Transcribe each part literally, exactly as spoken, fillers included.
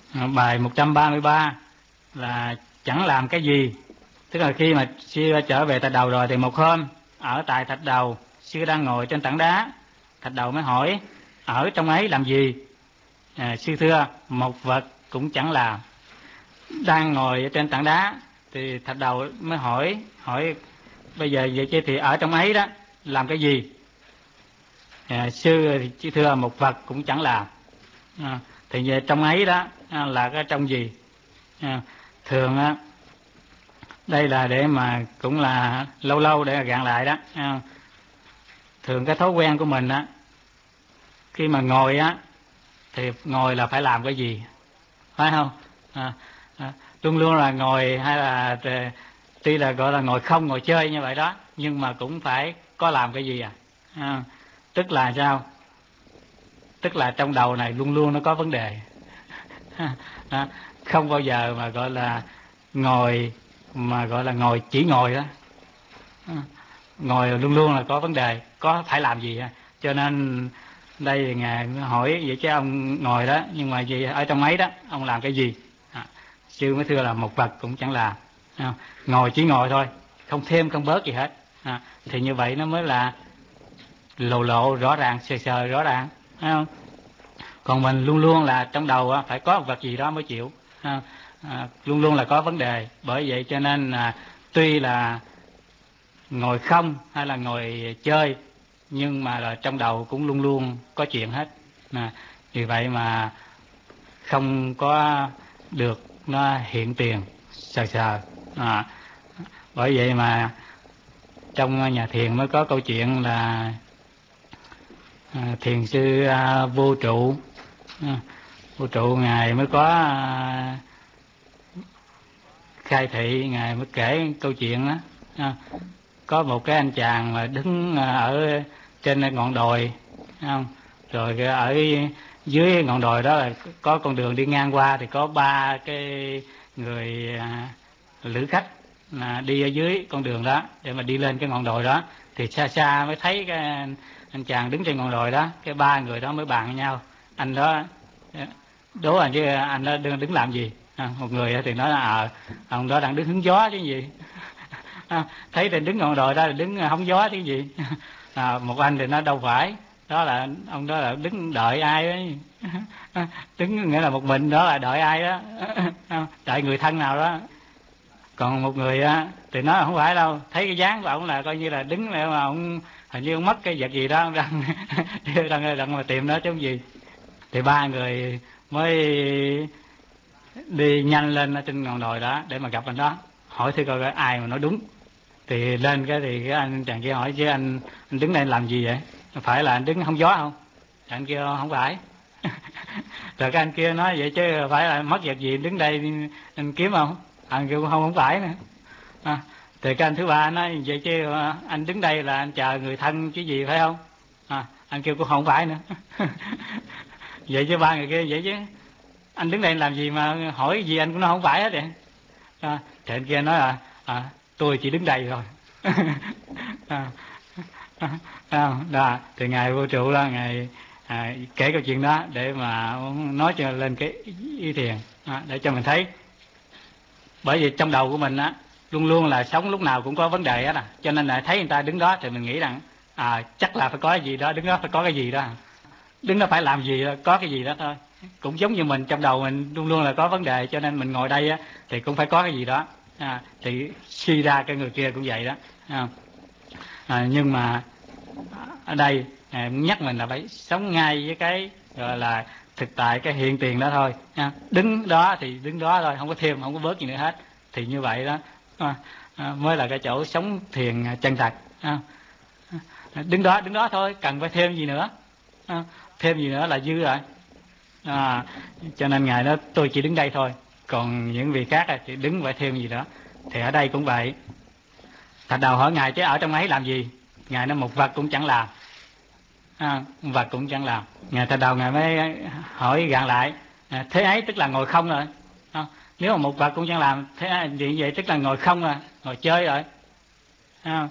Bài một trăm ba mươi ba là chẳng làm cái gì. Tức là khi mà sư trở về Thạch Đầu rồi thì một hôm ở tại Thạch Đầu, sư đang ngồi trên tảng đá. Thạch Đầu mới hỏi ở trong ấy làm gì? À, sư thưa một vật cũng chẳng làm. Đang ngồi ở trên tảng đá thì Thạch Đầu mới hỏi hỏi bây giờ vậy chứ thì ở trong ấy đó làm cái gì? À, sư thì thưa một vật cũng chẳng làm. À, thì về trong ấy đó là cái trong gì? À, thường á, đây là để mà cũng là lâu lâu để gạn lại đó. À, thường cái thói quen của mình á, khi mà ngồi á thì ngồi là phải làm cái gì, phải không? À, à, luôn luôn là ngồi hay là tuy là gọi là ngồi không, ngồi chơi như vậy đó, nhưng mà cũng phải có làm cái gì à, à tức là sao? Tức là trong đầu này luôn luôn nó có vấn đề. À, không bao giờ mà gọi là ngồi mà gọi là ngồi chỉ ngồi đó. À, ngồi luôn luôn là có vấn đề, có phải làm gì. Cho nên đây ngài hỏi vậy chứ ông ngồi đó nhưng mà gì ở trong ấy đó ông làm cái gì? À, sư mới thưa là một vật cũng chẳng làm. À, ngồi chỉ ngồi thôi, không thêm không bớt gì hết. À, thì như vậy nó mới là lộ lộ rõ ràng, sờ sờ rõ ràng, phải không? Còn mình luôn luôn là trong đầu phải có một vật gì đó mới chịu. À, à, luôn luôn là có vấn đề. Bởi vậy cho nên là tuy là ngồi không hay là ngồi chơi nhưng mà là trong đầu cũng luôn luôn có chuyện hết. À, vì vậy mà không có được nó hiện tiền sờ sờ. À, bởi vậy mà trong nhà thiền mới có câu chuyện là à, thiền sư à, Vô Trụ. À, Vô Trụ ngài mới có à, khai thị, ngài mới kể câu chuyện đó. À, có một cái anh chàng mà đứng ở trên ngọn đồi, không? Rồi ở dưới ngọn đồi đó là có con đường đi ngang qua, thì có ba cái người à, lữ khách là đi ở dưới con đường đó để mà đi lên cái ngọn đồi đó. Thì xa xa mới thấy cái anh, anh chàng đứng trên ngọn đồi đó, cái ba người đó mới bàn với nhau, anh đó đố anh chứ anh đó đứng, đứng làm gì? À, một người thì nói là à, ông đó đang đứng hứng gió chứ gì. À, thấy thì đứng ngọn đồi đó là đứng hóng gió chứ gì. À, một anh thì nó đâu phải, đó là ông đó là đứng đợi ai ấy. Đứng nghĩa là một mình, đó là đợi ai đó. Đợi người thân nào đó. Còn một người á thì nói không phải đâu, thấy cái dáng của ông là coi như là đứng để mà ông hình như ông mất cái vật gì đó, ông đang đang đang mà tìm nó chứ không gì. Thì ba người mới đi nhanh lên ở trên ngọn đồi đó để mà gặp anh đó, hỏi thử coi ai mà nói đúng. Thì lên cái thì cái anh chàng kia hỏi chứ anh, anh đứng đây làm gì vậy? Phải là anh đứng hóng gió không? Thì anh kia không phải. Rồi cái anh kia nói vậy chứ phải là mất vật gì đứng đây anh kiếm không? Anh kêu không, không phải nữa. À, thì cái anh thứ ba nói vậy chứ anh đứng đây là anh chờ người thân chứ gì, phải không? À, anh kêu cũng không phải nữa. Vậy chứ ba người kia vậy chứ anh đứng đây làm gì mà hỏi gì anh cũng nói không phải hết vậy. À, thì anh kia nói là à, tôi chỉ đứng đây thôi. À, à, đó, thì ngài Vô Trụ là ngài à, kể câu chuyện đó để mà nói cho lên cái ý thiền, à, để cho mình thấy. Bởi vì trong đầu của mình á luôn luôn là sống lúc nào cũng có vấn đề á, à. Cho nên là thấy người ta đứng đó thì mình nghĩ rằng à, chắc là phải có cái gì đó, đứng đó phải có cái gì đó, đứng đó phải làm gì đó, có cái gì đó thôi. Cũng giống như mình, trong đầu mình luôn luôn là có vấn đề, cho nên mình ngồi đây á thì cũng phải có cái gì đó. À, thì suy ra cái người kia cũng vậy đó. À, à, nhưng mà ở đây à, nhắc mình là phải sống ngay với cái gọi là thực tại, cái hiện tiền đó thôi. À, đứng đó thì đứng đó thôi, không có thêm không có bớt gì nữa hết. Thì như vậy đó à, à, mới là cái chỗ sống thiền chân thật. À, đứng đó đứng đó thôi, cần phải thêm gì nữa. À, thêm gì nữa là dư rồi. À, cho nên ngài nói tôi chỉ đứng đây thôi, còn những vị khác thì đứng phải thêm gì đó. Thì ở đây cũng vậy. Thạch Đầu hỏi ngài chứ ở trong ấy làm gì? Ngài nói một vật cũng chẳng làm. À, vật cũng chẳng làm. Ngài Thạch Đầu ngài mới hỏi gạn lại, à, thế ấy tức là ngồi không rồi. À, nếu mà một vật cũng chẳng làm, thế gì vậy tức là ngồi không rồi, ngồi chơi rồi. À,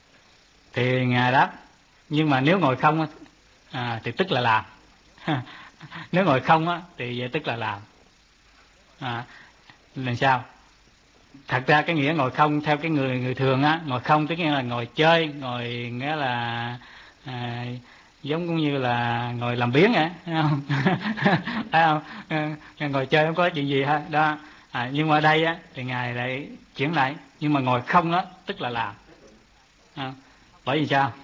thì ngài đáp nhưng mà nếu ngồi không à, thì tức là làm. Nếu ngồi không á thì vậy tức là làm. À, làm sao? Thật ra cái nghĩa ngồi không theo cái người người thường á, ngồi không tức nghĩa là ngồi chơi, ngồi nghĩa là à, giống cũng như là ngồi làm biếng vậy, thấy không? Thấy không? À, ngồi chơi không có chuyện gì hết đó. À, nhưng mà ở đây á thì ngài lại chuyển lại, nhưng mà ngồi không á tức là làm. À, bởi vì sao?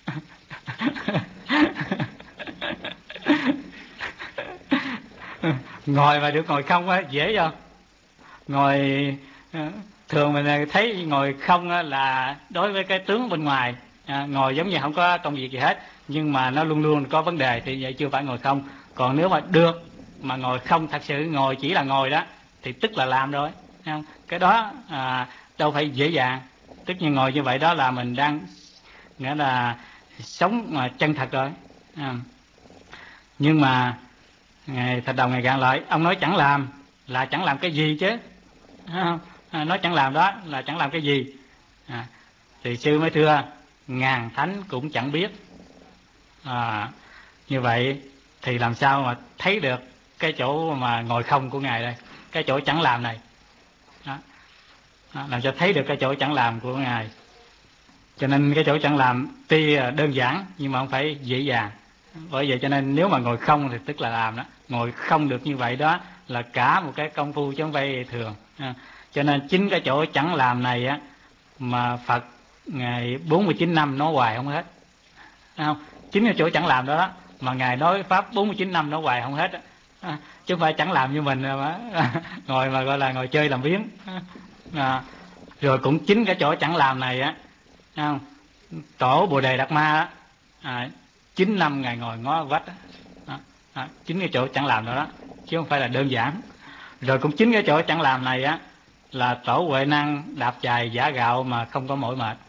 Ngồi mà được ngồi không á dễ không? Ngồi thường mình thấy ngồi không là đối với cái tướng bên ngoài, à, ngồi giống như không có công việc gì hết, nhưng mà nó luôn luôn có vấn đề thì vậy chưa phải ngồi không. Còn nếu mà được mà ngồi không thật sự ngồi chỉ là ngồi đó thì tức là làm rồi, không? Cái đó à, đâu phải dễ dàng. Tất nhiên ngồi như vậy đó là mình đang nghĩa là sống mà chân thật rồi. À, nhưng mà ngài Thạch Đầu ngày gạn lại, ông nói chẳng làm là chẳng làm cái gì chứ, không? À, nói chẳng làm đó là chẳng làm cái gì. À, thì sư mới thưa ngàn thánh cũng chẳng biết. À, như vậy thì làm sao mà thấy được cái chỗ mà ngồi không của ngài đây, cái chỗ chẳng làm này đó. Đó, làm sao thấy được cái chỗ chẳng làm của ngài. Cho nên cái chỗ chẳng làm tuy đơn giản nhưng mà không phải dễ dàng. Bởi vậy cho nên nếu mà ngồi không thì tức là làm đó. Ngồi không được như vậy đó là cả một cái công phu chứ không phải thường. À, cho nên chính cái chỗ chẳng làm này á mà Phật ngày bốn mươi chín năm nói hoài không hết. Thấy không? Chính cái chỗ chẳng làm đó, đó mà ngài nói pháp bốn mươi chín năm nói hoài không hết. À, chứ không phải chẳng làm như mình mà ngồi mà gọi là ngồi chơi làm biếng. À, rồi cũng chính cái chỗ chẳng làm này á, không? Tổ Bồ Đề Đạt Ma á, à, chín năm ngài ngồi ngó vách á. À, à, chính cái chỗ chẳng làm đó, đó chứ không phải là đơn giản. Rồi cũng chính cái chỗ chẳng làm này á là Tổ Huệ Năng đạp chài giả gạo mà không có mỏi mệt.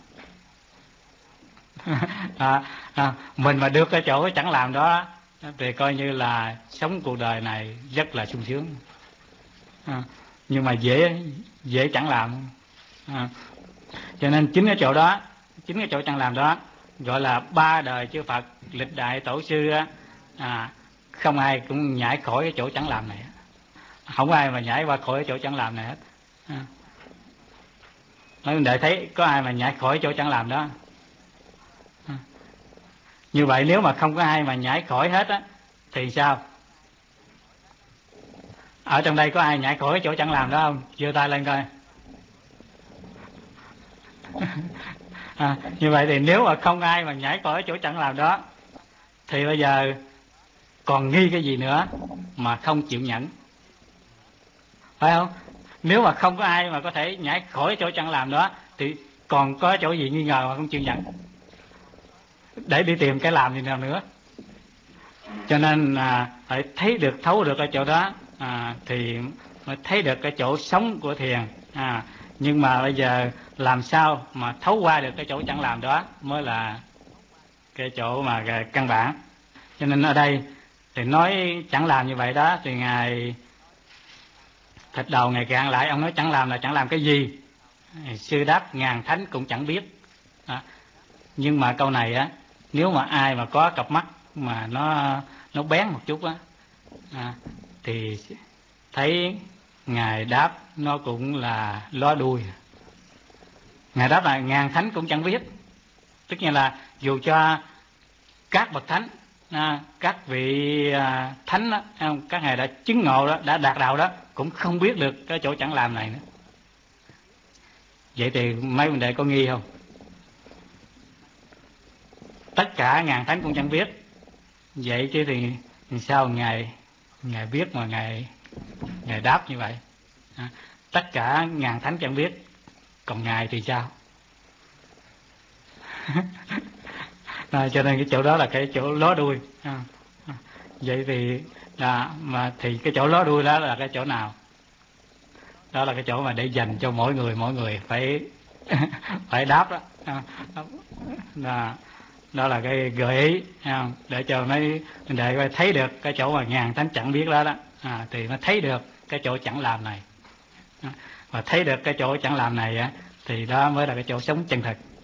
À, à, mình mà được cái chỗ chẳng làm đó thì coi như là sống cuộc đời này rất là sung sướng. À, nhưng mà dễ dễ chẳng làm. À, cho nên chính cái chỗ đó, chính cái chỗ chẳng làm đó gọi là ba đời chư Phật lịch đại tổ sư á, à, không ai cũng nhảy khỏi cái chỗ chẳng làm này, không ai mà nhảy qua khỏi cái chỗ chẳng làm này hết. À, nói để thấy có ai mà nhảy khỏi chỗ chẳng làm đó. À, như vậy nếu mà không có ai mà nhảy khỏi hết á thì sao? Ở trong đây có ai nhảy khỏi cái chỗ chẳng làm đó không? Giơ tay lên coi. À, như vậy thì nếu mà không ai mà nhảy khỏi chỗ chẳng làm đó thì bây giờ còn nghi cái gì nữa mà không chịu nhận, phải không? Nếu mà không có ai mà có thể nhảy khỏi chỗ chẳng làm đó thì còn có chỗ gì nghi ngờ mà không chịu nhận để đi tìm cái làm gì nào nữa. Cho nên à, phải thấy được, thấu được cái chỗ đó, à, thì mới thấy được cái chỗ sống của thiền. À, nhưng mà bây giờ làm sao mà thấu qua được cái chỗ chẳng làm đó mới là cái chỗ mà căn bản. Cho nên ở đây thì nói chẳng làm như vậy đó thì ngài Thạch Đầu ngày cạn lại, ông nói chẳng làm là chẳng làm cái gì? Sư đáp ngàn thánh cũng chẳng biết. À, nhưng mà câu này á, nếu mà ai mà có cặp mắt mà nó nó bén một chút á, à, thì thấy ngài đáp nó cũng là ló đuôi. Ngài đáp là ngàn thánh cũng chẳng biết, tức là, là dù cho các bậc thánh, à, các vị à, thánh đó, các ngài đã chứng ngộ đó, đã đạt đạo đó, cũng không biết được cái chỗ chẳng làm này nữa. Vậy thì mấy vấn đề có nghi không? Tất cả ngàn thánh cũng chẳng biết, vậy chứ thì sao ngài ngài biết mà ngài ngài đáp như vậy? À, tất cả ngàn thánh chẳng biết, còn ngài thì sao? À, cho nên cái chỗ đó là cái chỗ ló đuôi. À, à, vậy thì là mà thì cái chỗ ló đuôi đó là cái chỗ nào? Đó là cái chỗ mà để dành cho mỗi người mỗi người phải phải đáp đó. À, đó, đó là cái gợi ý, à, để cho mấy để thấy được cái chỗ mà ngàn thánh chẳng biết đó đó, à, thì nó thấy được cái chỗ chẳng làm này. À, và thấy được cái chỗ chẳng làm này á thì đó mới là cái chỗ sống chân thật.